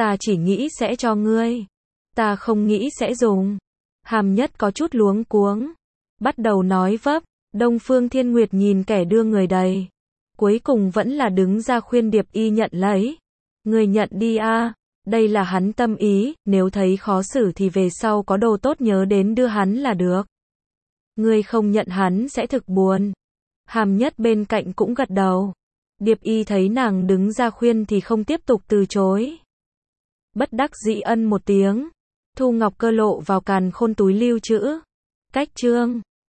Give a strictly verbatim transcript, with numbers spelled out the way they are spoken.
Ta chỉ nghĩ sẽ cho ngươi. Ta không nghĩ sẽ dùng. Hàm Nhất có chút luống cuống. Bắt đầu nói vấp. Đông Phương Thiên Nguyệt nhìn kẻ đưa người đầy. Cuối cùng vẫn là đứng ra khuyên Điệp Y nhận lấy. Ngươi nhận đi a, đây là hắn tâm ý, nếu thấy khó xử thì về sau có đồ tốt nhớ đến đưa hắn là được. Ngươi không nhận hắn sẽ thực buồn. Hàm Nhất bên cạnh cũng gật đầu. Điệp Y thấy nàng đứng ra khuyên thì không tiếp tục từ chối. Bất đắc dĩ ân một tiếng. Thu Ngọc Cơ lộ vào càn khôn túi lưu trữ. Cách chương